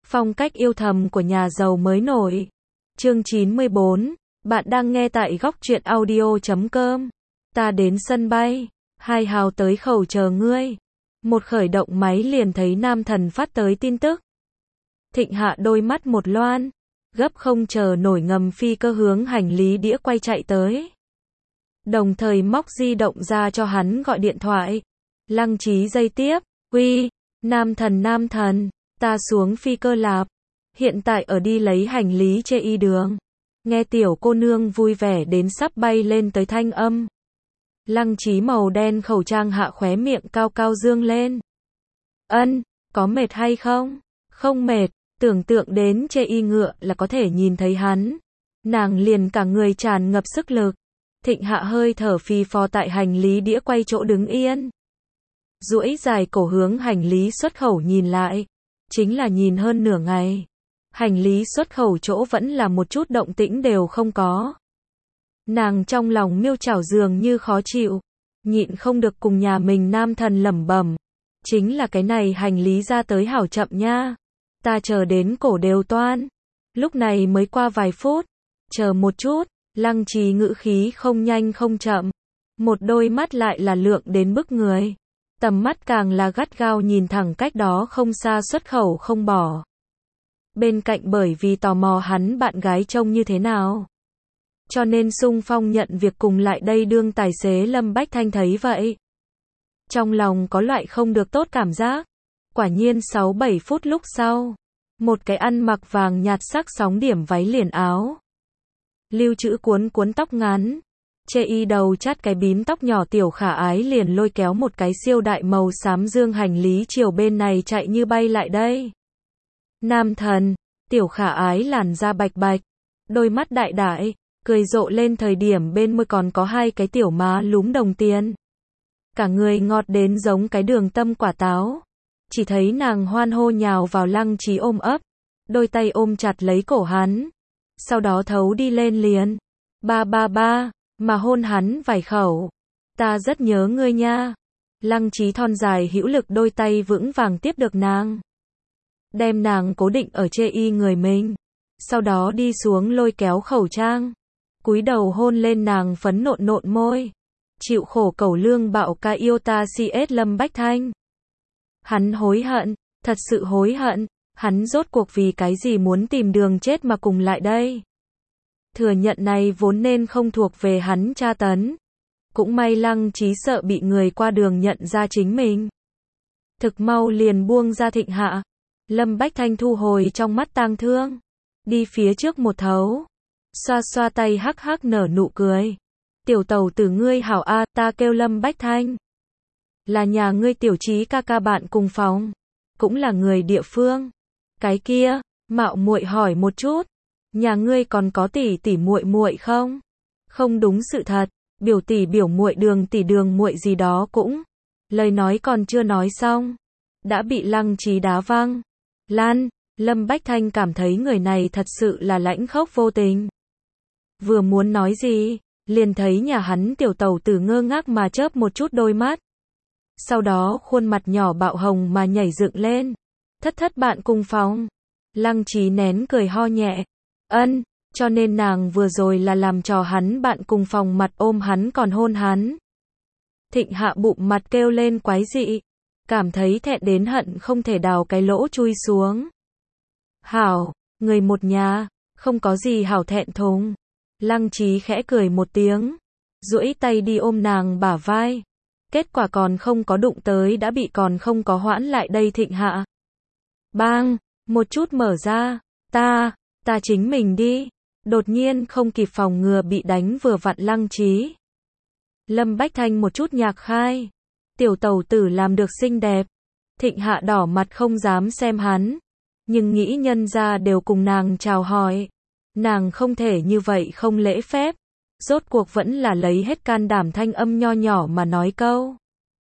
Phong cách yêu thầm của nhà giàu mới nổi. Chương 94. Bạn đang nghe tại góc truyện audio.com. Ta đến sân bay. Hai hào tới khẩu chờ ngươi. Một khởi động máy liền thấy Nam Thần phát tới tin tức. Thịnh Hạ đôi mắt một loan. Gấp không chờ nổi ngầm phi cơ hướng hành lý đĩa quay chạy tới. Đồng thời móc di động ra cho hắn gọi điện thoại. Lăng Trí dây tiếp. Uy, Nam Thần, ta xuống phi cơ lạp. Hiện tại ở đi lấy hành lý chê y đường. Nghe tiểu cô nương vui vẻ đến sắp bay lên tới thanh âm. Lăng Trí màu đen khẩu trang hạ khóe miệng cao cao dương lên. Ân, có mệt hay không? Không mệt, tưởng tượng đến chê y ngựa là có thể nhìn thấy hắn. Nàng liền cả người tràn ngập sức lực. Thịnh Hạ hơi thở phì phò tại hành lý đĩa quay chỗ đứng yên. Duỗi dài cổ hướng hành lý xuất khẩu nhìn lại. Chính là nhìn hơn nửa ngày. Hành lý xuất khẩu chỗ vẫn là một chút động tĩnh đều không có. Nàng trong lòng miêu chảo dường như khó chịu. Nhịn không được cùng nhà mình Nam Thần lẩm bẩm. Chính là cái này hành lý ra tới hảo chậm nha. Ta chờ đến cổ đều toan. Lúc này mới qua vài phút. Chờ một chút. Lăng Trí ngữ khí không nhanh không chậm. Một đôi mắt lại là lượng đến bức người. Tầm mắt càng là gắt gao nhìn thẳng cách đó không xa xuất khẩu không bỏ. Bên cạnh bởi vì tò mò hắn bạn gái trông như thế nào. Cho nên xung phong nhận việc cùng lại đây đương tài xế Lâm Bách Thanh thấy vậy. Trong lòng có loại không được tốt cảm giác. Quả nhiên 6-7 phút lúc sau. Một cái ăn mặc vàng nhạt sắc sóng điểm váy liền áo. Lưu trữ cuốn tóc ngắn. Chê y đầu chát cái bím tóc nhỏ tiểu khả ái liền lôi kéo một cái siêu đại màu xám dương hành lý chiều bên này chạy như bay lại đây. Nam Thần, tiểu khả ái làn da bạch bạch, đôi mắt đại đại, cười rộ lên thời điểm bên môi còn có hai cái tiểu má lúm đồng tiền. Cả người ngọt đến giống cái đường tâm quả táo. Chỉ thấy nàng hoan hô nhào vào Lăng Trí ôm ấp, đôi tay ôm chặt lấy cổ hắn. Sau đó thấu đi lên liền. Ba. Mà hôn hắn vài khẩu. Ta rất nhớ ngươi nha. Lăng Trí thon dài hữu lực đôi tay vững vàng tiếp được nàng. Đem nàng cố định ở chê y người mình. Sau đó đi xuống lôi kéo khẩu trang. Cúi đầu hôn lên nàng phấn nộn môi. Chịu khổ cẩu lương bạo ca yêu ta CS Lâm Bách Thanh. Hắn hối hận, thật sự hối hận. Hắn rốt cuộc vì cái gì muốn tìm đường chết mà cùng lại đây. Thừa nhận này vốn nên không thuộc về hắn tra tấn. Cũng may Lăng Trí sợ bị người qua đường nhận ra chính mình. Thực mau liền buông ra Thịnh Hạ. Lâm Bách Thanh thu hồi trong mắt tang thương. Đi phía trước một thấu. Xoa xoa tay hắc hắc nở nụ cười. Tiểu tàu tử ngươi hảo a, ta kêu Lâm Bách Thanh. Là nhà ngươi tiểu Trí ca ca bạn cùng phòng. Cũng là người địa phương. Cái kia, mạo muội hỏi một chút. Nhà ngươi còn có tỷ muội không? Không đúng sự thật, biểu tỷ biểu muội đường tỷ đường muội gì đó cũng. Lời nói còn chưa nói xong, đã bị Lăng Trí đá văng. Lan, Lâm Bách Thanh cảm thấy người này thật sự là lãnh khốc vô tình. Vừa muốn nói gì, liền thấy nhà hắn tiểu tàu tử ngơ ngác mà chớp một chút đôi mắt. Sau đó khuôn mặt nhỏ bạo hồng mà nhảy dựng lên. Thất bạn cùng phòng. Lăng Trí nén cười ho nhẹ. Ân, cho nên nàng vừa rồi là làm trò hắn bạn cùng phòng mặt ôm hắn còn hôn hắn. Thịnh Hạ bụng mặt kêu lên quái dị. Cảm thấy thẹn đến hận không thể đào cái lỗ chui xuống. Hảo, người một nhà, không có gì hảo thẹn thùng. Lăng Trí khẽ cười một tiếng. Duỗi tay đi ôm nàng bả vai. Kết quả còn không có đụng tới đã bị còn không có hoãn lại đây Thịnh Hạ. Bang, một chút mở ra. Ta chính mình đi. Đột nhiên không kịp phòng ngừa bị đánh vừa vặn Lăng Trí. Lâm Bách Thanh một chút nhạc khai. Tiểu tàu tử làm được xinh đẹp. Thịnh Hạ đỏ mặt không dám xem hắn. Nhưng nghĩ nhân ra đều cùng nàng chào hỏi. Nàng không thể như vậy không lễ phép. Rốt cuộc vẫn là lấy hết can đảm thanh âm nho nhỏ mà nói câu.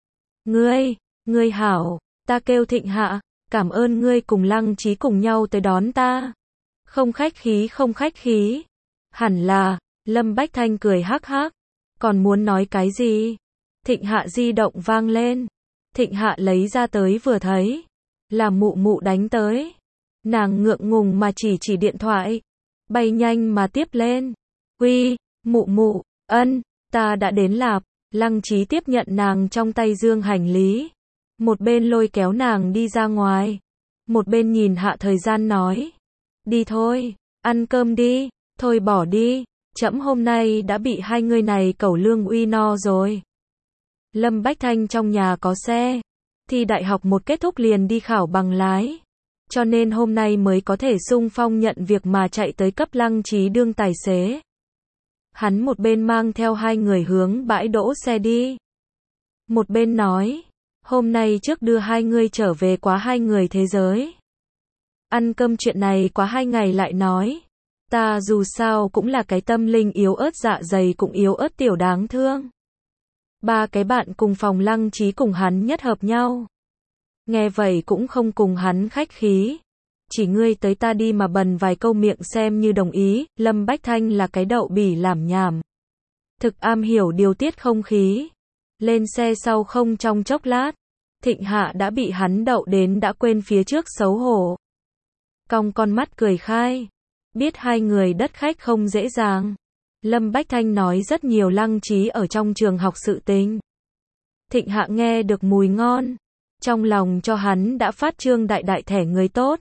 Ngươi hảo, ta kêu Thịnh Hạ. Cảm ơn ngươi cùng Lăng Trí cùng nhau tới đón ta. Không khách khí. Hẳn là, Lâm Bách Thanh cười hắc hắc. Còn muốn nói cái gì? Thịnh Hạ di động vang lên. Thịnh Hạ lấy ra tới vừa thấy. Là mụ mụ đánh tới. Nàng ngượng ngùng mà chỉ điện thoại. Bay nhanh mà tiếp lên. Uy, mụ mụ, ân, ta đã đến lạp. Lăng Chí tiếp nhận nàng trong tay dương hành lý. Một bên lôi kéo nàng đi ra ngoài. Một bên nhìn hạ thời gian nói. Đi thôi, ăn cơm đi, thôi bỏ đi. Trẫm hôm nay đã bị hai người này cẩu lương uy no rồi. Lâm Bách Thanh trong nhà có xe. Thi đại học một kết thúc liền đi khảo bằng lái. Cho nên hôm nay mới có thể xung phong nhận việc mà chạy tới cấp Lăng Chí đương tài xế. Hắn một bên mang theo hai người hướng bãi đỗ xe đi. Một bên nói, hôm nay trước đưa hai người trở về quá hai người thế giới. Ăn cơm chuyện này quá 2 ngày lại nói. Ta dù sao cũng là cái tâm linh yếu ớt dạ dày cũng yếu ớt tiểu đáng thương. Ba cái bạn cùng phòng Lăng Chí cùng hắn nhất hợp nhau. Nghe vậy cũng không cùng hắn khách khí. Chỉ ngươi tới ta đi mà bần vài câu miệng xem như đồng ý. Lâm Bách Thanh là cái đậu bỉ làm nhảm. Thực am hiểu điều tiết không khí. Lên xe sau không trong chốc lát. Thịnh Hạ đã bị hắn đậu đến đã quên phía trước xấu hổ. Cong con mắt cười khai. Biết hai người đất khách không dễ dàng. Lâm Bách Thanh nói rất nhiều Lăng Chí ở trong trường học sự tình. Thịnh Hạ nghe được mùi ngon. Trong lòng cho hắn đã phát trương đại đại thẻ người tốt.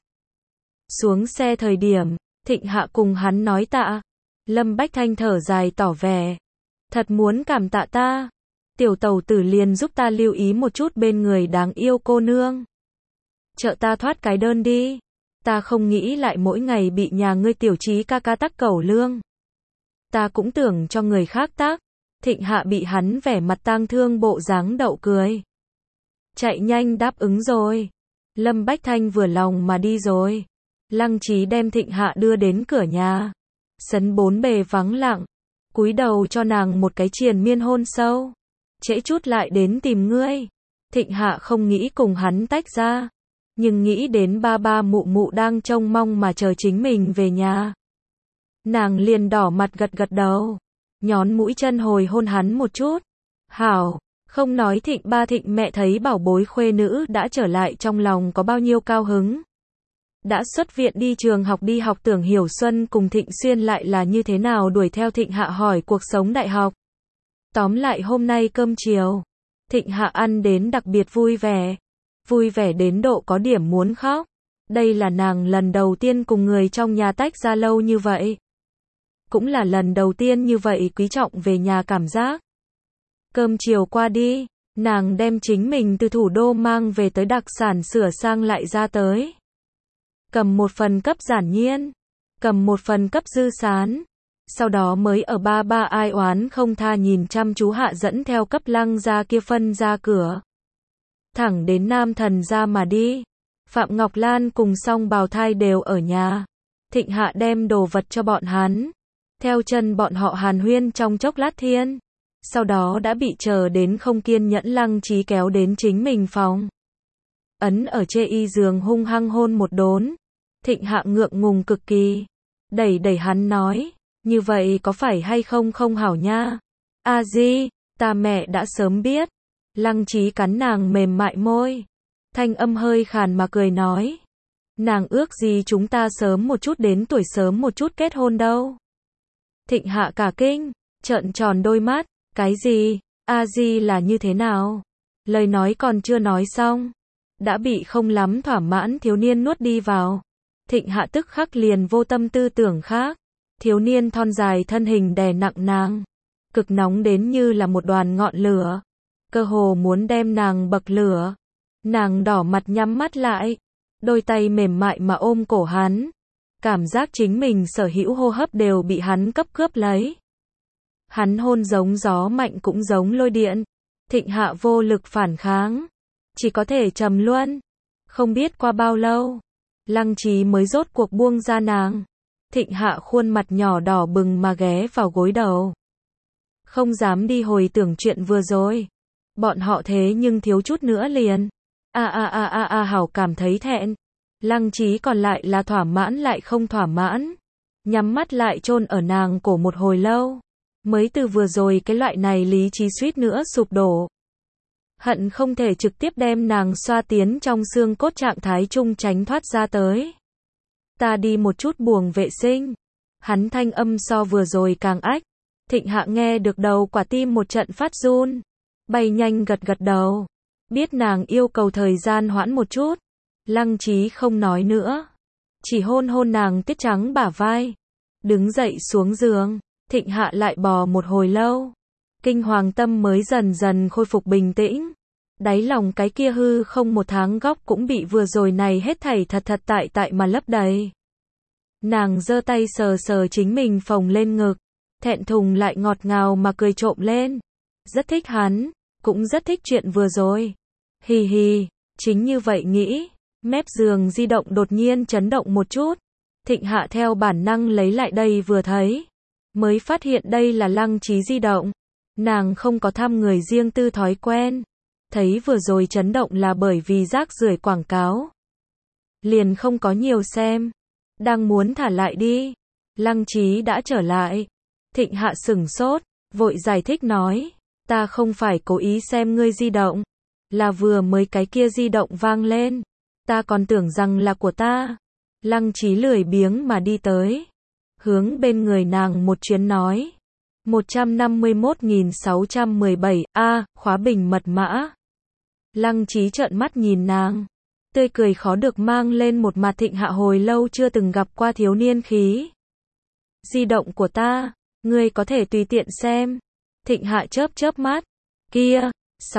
Xuống xe thời điểm, Thịnh Hạ cùng hắn nói tạ. Lâm Bách Thanh thở dài tỏ vẻ. Thật muốn cảm tạ ta. Tiểu tàu tử liền giúp ta lưu ý một chút bên người đáng yêu cô nương. Trợ ta thoát cái đơn đi. Ta không nghĩ lại mỗi ngày bị nhà ngươi tiểu trí ca ca tắc cẩu lương. Ta cũng tưởng cho người khác tác. Thịnh Hạ bị hắn vẻ mặt tang thương bộ dáng đậu cười. Chạy nhanh đáp ứng rồi. Lâm Bách Thanh vừa lòng mà đi rồi. Lăng Chí đem Thịnh Hạ đưa đến cửa nhà. Sấn bốn bề vắng lặng. Cúi đầu cho nàng một cái triền miên hôn sâu. Trễ chút lại đến tìm ngươi. Thịnh Hạ không nghĩ cùng hắn tách ra. Nhưng nghĩ đến ba ba mụ mụ đang trông mong mà chờ chính mình về nhà. Nàng liền đỏ mặt gật gật đầu. Nhón mũi chân hồi hôn hắn một chút. Hảo, không nói Thịnh ba Thịnh mẹ thấy bảo bối khuê nữ đã trở lại trong lòng có bao nhiêu cao hứng. Đã xuất viện đi trường học đi học Tưởng Hiểu Xuân cùng Thịnh Xuyên lại là như thế nào đuổi theo Thịnh Hạ hỏi cuộc sống đại học. Tóm lại hôm nay cơm chiều. Thịnh Hạ ăn đến đặc biệt vui vẻ. Vui vẻ đến độ có điểm muốn khóc. Đây là nàng lần đầu tiên cùng người trong nhà tách ra lâu như vậy. Cũng là lần đầu tiên như vậy quý trọng về nhà cảm giác. Cơm chiều qua đi, nàng đem chính mình từ thủ đô mang về tới đặc sản sửa sang lại ra tới. Cầm một phần cấp giản nhiên, cầm một phần cấp dư sán. Sau đó mới ở ba ba ai oán không tha nhìn chăm chú Hạ dẫn theo cấp Lăng ra kia phân ra cửa. Thẳng đến Nam Thần ra mà đi. Phạm Ngọc Lan cùng Song Bào Thai đều ở nhà. Thịnh Hạ đem đồ vật cho bọn hắn. Theo chân bọn họ hàn huyên trong chốc lát thiên. Sau đó đã bị chờ đến không kiên nhẫn Lăng Chí kéo đến chính mình phòng. Ấn ở chê y giường hung hăng hôn một đốn. Thịnh Hạ ngượng ngùng cực kỳ. Đẩy hắn nói. Như vậy có phải hay không không hảo nha. A di, ta mẹ đã sớm biết. Lăng Chí cắn nàng mềm mại môi. Thanh âm hơi khàn mà cười nói. Nàng ước gì chúng ta sớm một chút đến tuổi sớm một chút kết hôn đâu. Thịnh Hạ cả kinh, trợn tròn đôi mắt. Cái gì? A di là như thế nào? Lời nói còn chưa nói xong. Đã bị không lắm thỏa mãn thiếu niên nuốt đi vào. Thịnh Hạ tức khắc liền vô tâm tư tưởng khác. Thiếu niên thon dài thân hình đè nặng nàng. Cực nóng đến như là một đoàn ngọn lửa. Cơ hồ muốn đem nàng bậc lửa. Nàng đỏ mặt nhắm mắt lại. Đôi tay mềm mại mà ôm cổ hắn. Cảm giác chính mình sở hữu hô hấp đều bị hắn cấp cướp lấy. Hắn hôn giống gió mạnh cũng giống lôi điện. Thịnh Hạ vô lực phản kháng. Chỉ có thể trầm luân. Không biết qua bao lâu. Lăng Chí mới rốt cuộc buông ra nàng. Thịnh Hạ khuôn mặt nhỏ đỏ bừng mà ghé vào gối đầu. Không dám đi hồi tưởng chuyện vừa rồi. Bọn họ thế nhưng thiếu chút nữa liền. Hảo cảm thấy thẹn. Lăng Chí còn lại là thỏa mãn lại không thỏa mãn. Nhắm mắt lại chôn ở nàng cổ một hồi lâu. Mới từ vừa rồi cái loại này lý trí suýt nữa sụp đổ. Hận không thể trực tiếp đem nàng xoa tiến trong xương cốt trạng thái trung tránh thoát ra tới. ta đi một chút buồng vệ sinh. Hắn thanh âm so vừa rồi càng ách. Thịnh Hạ nghe được đầu quả tim một trận phát run. Bay nhanh gật gật đầu. Biết nàng yêu cầu thời gian hoãn một chút. Lăng Chí không nói nữa. Chỉ hôn hôn nàng tuyết trắng bả vai. Đứng dậy xuống giường. Thịnh Hạ lại bò một hồi lâu. Kinh hoàng tâm mới dần dần khôi phục bình tĩnh. Đáy lòng cái kia hư không một tháng góc cũng bị vừa rồi này hết thảy thật thật tại mà lấp đầy. Nàng giơ tay sờ sờ chính mình phồng lên ngực. Thẹn thùng lại ngọt ngào mà cười trộm lên. Rất thích hắn, cũng rất thích chuyện vừa rồi. Hì hì, chính như vậy nghĩ. Mép giường di động đột nhiên chấn động một chút. Thịnh Hạ theo bản năng lấy lại đây vừa thấy. Mới phát hiện đây là Lăng Chí di động. Nàng không có thăm người riêng tư thói quen. Thấy vừa rồi chấn động là bởi vì rác rưởi quảng cáo. Liền không có nhiều xem. Đang muốn thả lại đi. Lăng Chí đã trở lại. Thịnh Hạ sửng sốt, vội giải thích nói. Ta không phải cố ý xem ngươi di động. Là vừa mới cái kia di động vang lên. Ta còn tưởng rằng là của ta. Lăng Chí lười biếng mà đi tới. Hướng bên người nàng một chuyến nói. 151.617, khóa bình mật mã. Lăng Chí trợn mắt nhìn nàng. Tươi cười khó được mang lên một mặt Thịnh Hạ hồi lâu chưa từng gặp qua thiếu niên khí. Di động của ta, ngươi có thể tùy tiện xem. Thịnh Hạ chớp chớp mắt. Kia,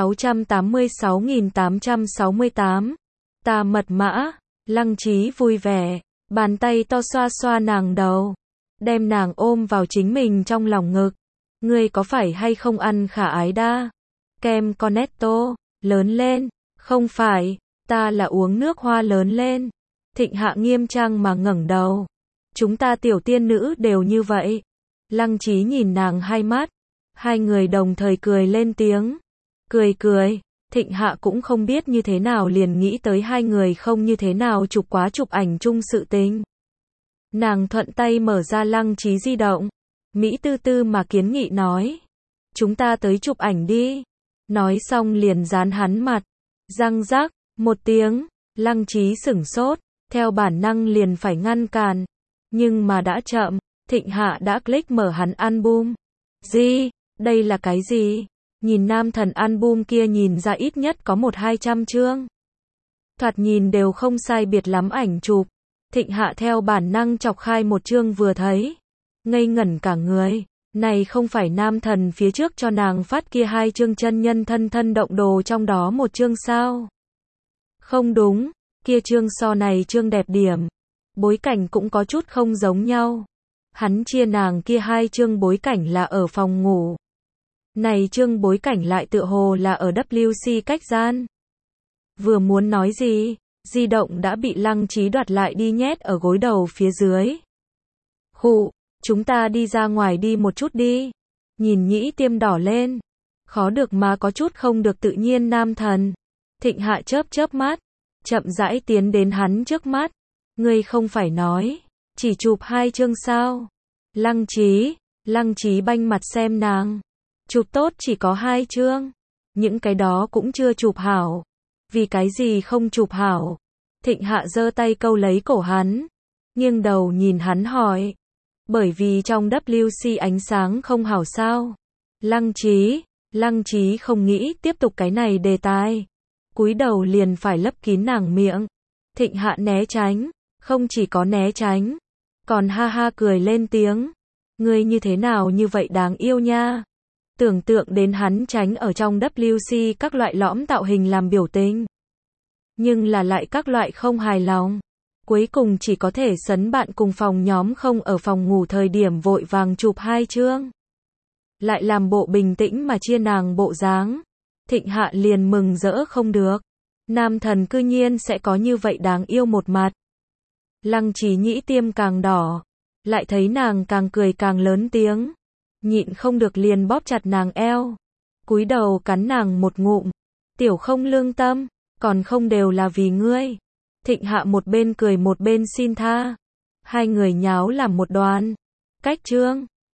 686.868. Ta mật mã. Lăng Chí vui vẻ. Bàn tay to xoa xoa nàng đầu. Đem nàng ôm vào chính mình trong lòng ngực. Ngươi có phải hay không ăn khả ái đa? Kem Cornetto, lớn lên. Không phải, ta là uống nước hoa lớn lên. Thịnh Hạ nghiêm trang mà ngẩng đầu. Chúng ta tiểu tiên nữ đều như vậy. Lăng Chí nhìn nàng hai mắt. Hai người đồng thời cười lên tiếng. Cười. Thịnh Hạ cũng không biết như thế nào liền nghĩ tới hai người không như thế nào chụp ảnh chung sự tình. Nàng thuận tay mở ra Lăng Chí di động. Mỹ tư tư mà kiến nghị nói. Chúng ta tới chụp ảnh đi. Nói xong liền dán hắn mặt. Răng rắc, một tiếng. Lăng Chí sửng sốt. Theo bản năng liền phải ngăn cản. Nhưng mà đã chậm. Thịnh Hạ đã click mở hắn album. Gì? Đây là cái gì? Nhìn nam thần album kia nhìn ra ít nhất có 100-200 chương. Thoạt nhìn đều không sai biệt lắm ảnh chụp. Thịnh Hạ theo bản năng chọc khai một chương vừa thấy. Ngây ngẩn cả người. Này không phải nam thần phía trước cho nàng phát kia 2 chương chân nhân thân động đồ trong đó một chương sao? Không đúng. Kia chương so này chương đẹp điểm. Bối cảnh cũng có chút không giống nhau. Hắn chia nàng kia 2 chương bối cảnh là ở phòng ngủ. Này chương bối cảnh lại tựa hồ là ở WC cách gian. Vừa muốn nói gì, di động đã bị Lăng Chí đoạt lại đi nhét ở gối đầu phía dưới. Khụ, chúng ta đi ra ngoài đi một chút đi. Nhìn nhĩ tiêm đỏ lên. Khó được mà có chút không được tự nhiên nam thần. Thịnh Hạ chớp chớp mắt. Chậm rãi tiến đến hắn trước mắt. Ngươi không phải nói. Chỉ chụp 2 chương sao. Lăng Chí banh mặt xem nàng. Chụp tốt chỉ có 2 chương. Những cái đó cũng chưa chụp hảo. Vì cái gì không chụp hảo? Thịnh Hạ giơ tay câu lấy cổ hắn. Nghiêng đầu nhìn hắn hỏi. Bởi vì trong WC ánh sáng không hảo sao? Lăng Chí không nghĩ tiếp tục cái này đề tài. Cúi đầu liền phải lấp kín nàng miệng. Thịnh Hạ né tránh. Không chỉ có né tránh. Còn ha ha cười lên tiếng. Ngươi như thế nào như vậy đáng yêu nha. Tưởng tượng đến hắn tránh ở trong WC các loại lõm tạo hình làm biểu tình. Nhưng là lại các loại không hài lòng. Cuối cùng chỉ có thể sấn bạn cùng phòng nhóm không ở phòng ngủ thời điểm vội vàng chụp 2 chương. Lại làm bộ bình tĩnh mà chia nàng bộ dáng. Thịnh Hạ liền mừng rỡ không được. Nam thần cư nhiên sẽ có như vậy đáng yêu một mặt. Lăng Chí nhĩ tiêm càng đỏ. Lại thấy nàng càng cười càng lớn tiếng. Nhịn không được liền bóp chặt nàng eo. Cúi đầu cắn nàng một ngụm. Tiểu không lương tâm. Còn không đều là vì ngươi. Thịnh Hạ một bên cười một bên xin tha. Hai người nháo làm một đoàn. Cách chương.